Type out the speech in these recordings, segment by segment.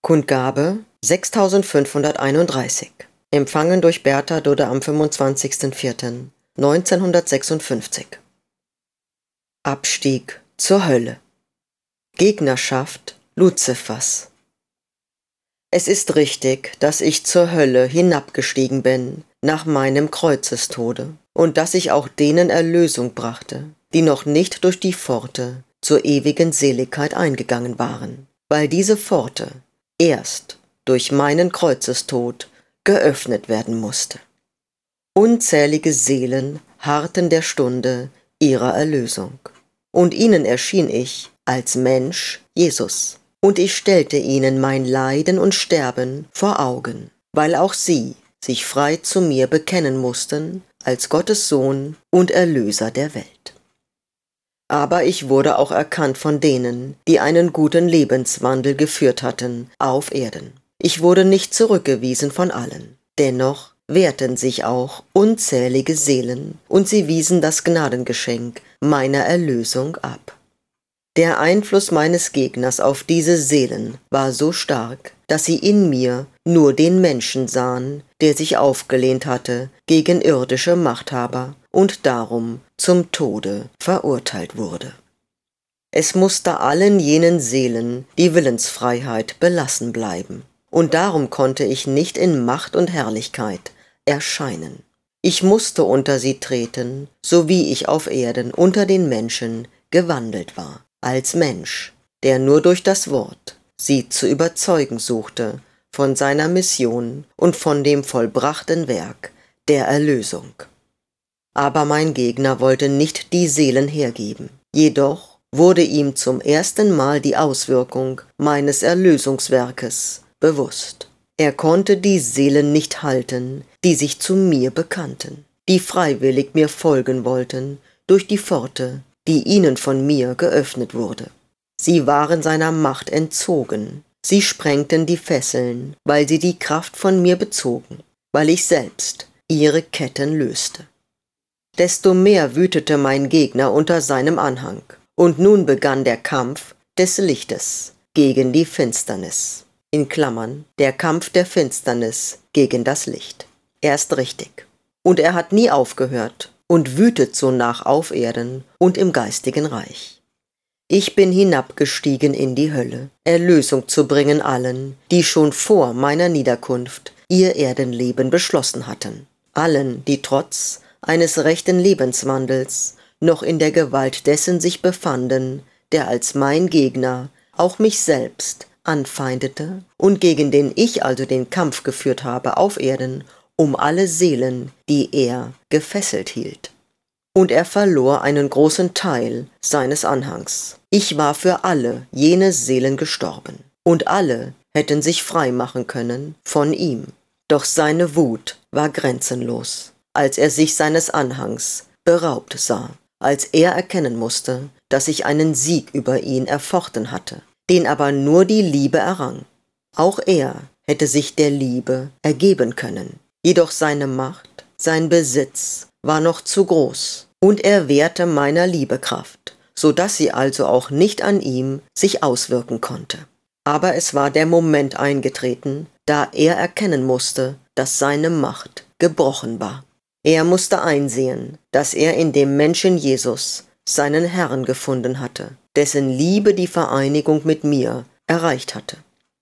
Kundgabe 6531. Empfangen durch Bertha Dudde am 25.04.1956. Abstieg zur Hölle. Gegnerschaft Luzifers. Es ist richtig, dass ich zur Hölle hinabgestiegen bin nach meinem Kreuzestode und dass ich auch denen Erlösung brachte, die noch nicht durch die Pforte zur ewigen Seligkeit eingegangen waren, weil diese Pforte erst durch meinen Kreuzestod geöffnet werden musste. Unzählige Seelen harrten der Stunde ihrer Erlösung, und ihnen erschien ich als Mensch Jesus, und ich stellte ihnen mein Leiden und Sterben vor Augen, weil auch sie sich frei zu mir bekennen mussten als Gottes Sohn und Erlöser der Welt. Aber ich wurde auch erkannt von denen, die einen guten Lebenswandel geführt hatten auf Erden. Ich wurde nicht zurückgewiesen von allen. Dennoch wehrten sich auch unzählige Seelen, und sie wiesen das Gnadengeschenk meiner Erlösung ab. Der Einfluss meines Gegners auf diese Seelen war so stark, dass sie in mir nur den Menschen sahen, der sich aufgelehnt hatte gegen irdische Machthaber und darum zum Tode verurteilt wurde. Es musste allen jenen Seelen die Willensfreiheit belassen bleiben, und darum konnte ich nicht in Macht und Herrlichkeit erscheinen. Ich musste unter sie treten, so wie ich auf Erden unter den Menschen gewandelt war, als Mensch, der nur durch das Wort sie zu überzeugen suchte von seiner Mission und von dem vollbrachten Werk der Erlösung. Aber mein Gegner wollte nicht die Seelen hergeben, jedoch wurde ihm zum ersten Mal die Auswirkung meines Erlösungswerkes bewusst. Er konnte die Seelen nicht halten, die sich zu mir bekannten, die freiwillig mir folgen wollten durch die Pforte, die ihnen von mir geöffnet wurde. Sie waren seiner Macht entzogen, sie sprengten die Fesseln, weil sie die Kraft von mir bezogen, weil ich selbst ihre Ketten löste. Desto mehr wütete mein Gegner unter seinem Anhang, und nun begann der Kampf des Lichtes gegen die Finsternis. In Klammern, der Kampf der Finsternis gegen das Licht. Erst richtig. Und er hat nie aufgehört und wütet so nach auf Erden und im geistigen Reich. Ich bin hinabgestiegen in die Hölle, Erlösung zu bringen allen, die schon vor meiner Niederkunft ihr Erdenleben beschlossen hatten. Allen, die trotz eines rechten Lebenswandels noch in der Gewalt dessen sich befanden, der als mein Gegner auch mich selbst anfeindete und gegen den ich also den Kampf geführt habe auf Erden, um alle Seelen, die er gefesselt hielt. Und er verlor einen großen Teil seines Anhangs. Ich war für alle jene Seelen gestorben, und alle hätten sich frei machen können von ihm. Doch seine Wut war grenzenlos, als er sich seines Anhangs beraubt sah, als er erkennen musste, dass ich einen Sieg über ihn erfochten hatte, den aber nur die Liebe errang. Auch er hätte sich der Liebe ergeben können, jedoch seine Macht, sein Besitz war noch zu groß, und er wehrte meiner Liebe Kraft, so dass sie also auch nicht an ihm sich auswirken konnte. Aber es war der Moment eingetreten, da er erkennen musste, dass seine Macht gebrochen war. Er musste einsehen, dass er in dem Menschen Jesus seinen Herrn gefunden hatte, dessen Liebe die Vereinigung mit mir erreicht hatte.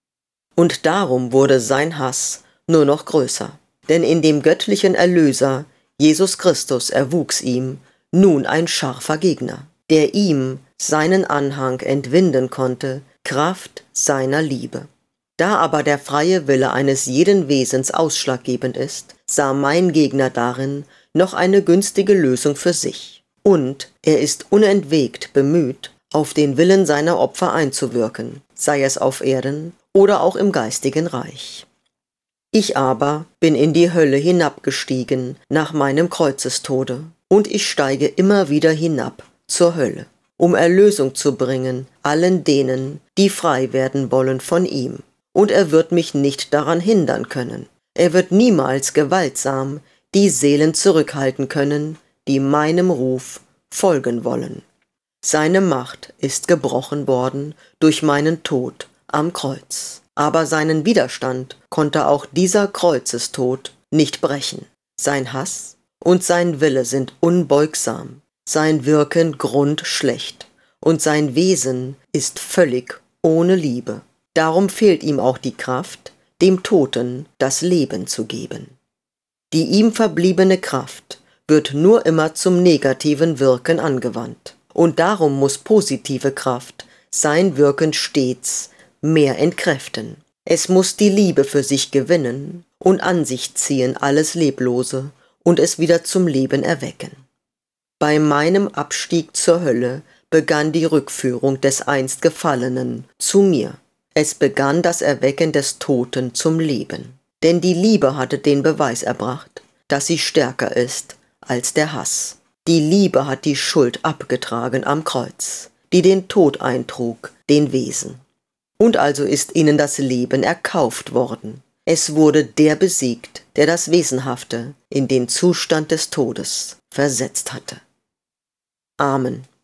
Und darum wurde sein Hass nur noch größer, denn in dem göttlichen Erlöser, Jesus Christus, erwuchs ihm nun ein scharfer Gegner, der ihm seinen Anhang entwinden konnte, Kraft seiner Liebe. Da aber der freie Wille eines jeden Wesens ausschlaggebend ist, sah mein Gegner darin noch eine günstige Lösung für sich. Und er ist unentwegt bemüht, auf den Willen seiner Opfer einzuwirken, sei es auf Erden oder auch im geistigen Reich. Ich aber bin in die Hölle hinabgestiegen nach meinem Kreuzestode, und ich steige immer wieder hinab zur Hölle, um Erlösung zu bringen allen denen, die frei werden wollen von ihm. Und er wird mich nicht daran hindern können. Er wird niemals gewaltsam die Seelen zurückhalten können, die meinem Ruf folgen wollen. Seine Macht ist gebrochen worden durch meinen Tod am Kreuz. Aber seinen Widerstand konnte auch dieser Kreuzestod nicht brechen. Sein Hass und sein Wille sind unbeugsam, sein Wirken grundschlecht und sein Wesen ist völlig ohne Liebe. Darum fehlt ihm auch die Kraft, dem Toten das Leben zu geben. Die ihm verbliebene Kraft wird nur immer zum negativen Wirken angewandt. Und darum muss positive Kraft sein Wirken stets mehr entkräften. Es muss die Liebe für sich gewinnen und an sich ziehen alles Leblose und es wieder zum Leben erwecken. Bei meinem Abstieg zur Hölle begann die Rückführung des einst Gefallenen zu mir. Es begann das Erwecken des Toten zum Leben. Denn die Liebe hatte den Beweis erbracht, dass sie stärker ist als der Hass. Die Liebe hat die Schuld abgetragen am Kreuz, die den Tod eintrug, den Wesen. Und also ist ihnen das Leben erkauft worden. Es wurde der besiegt, der das Wesenhafte in den Zustand des Todes versetzt hatte. Amen.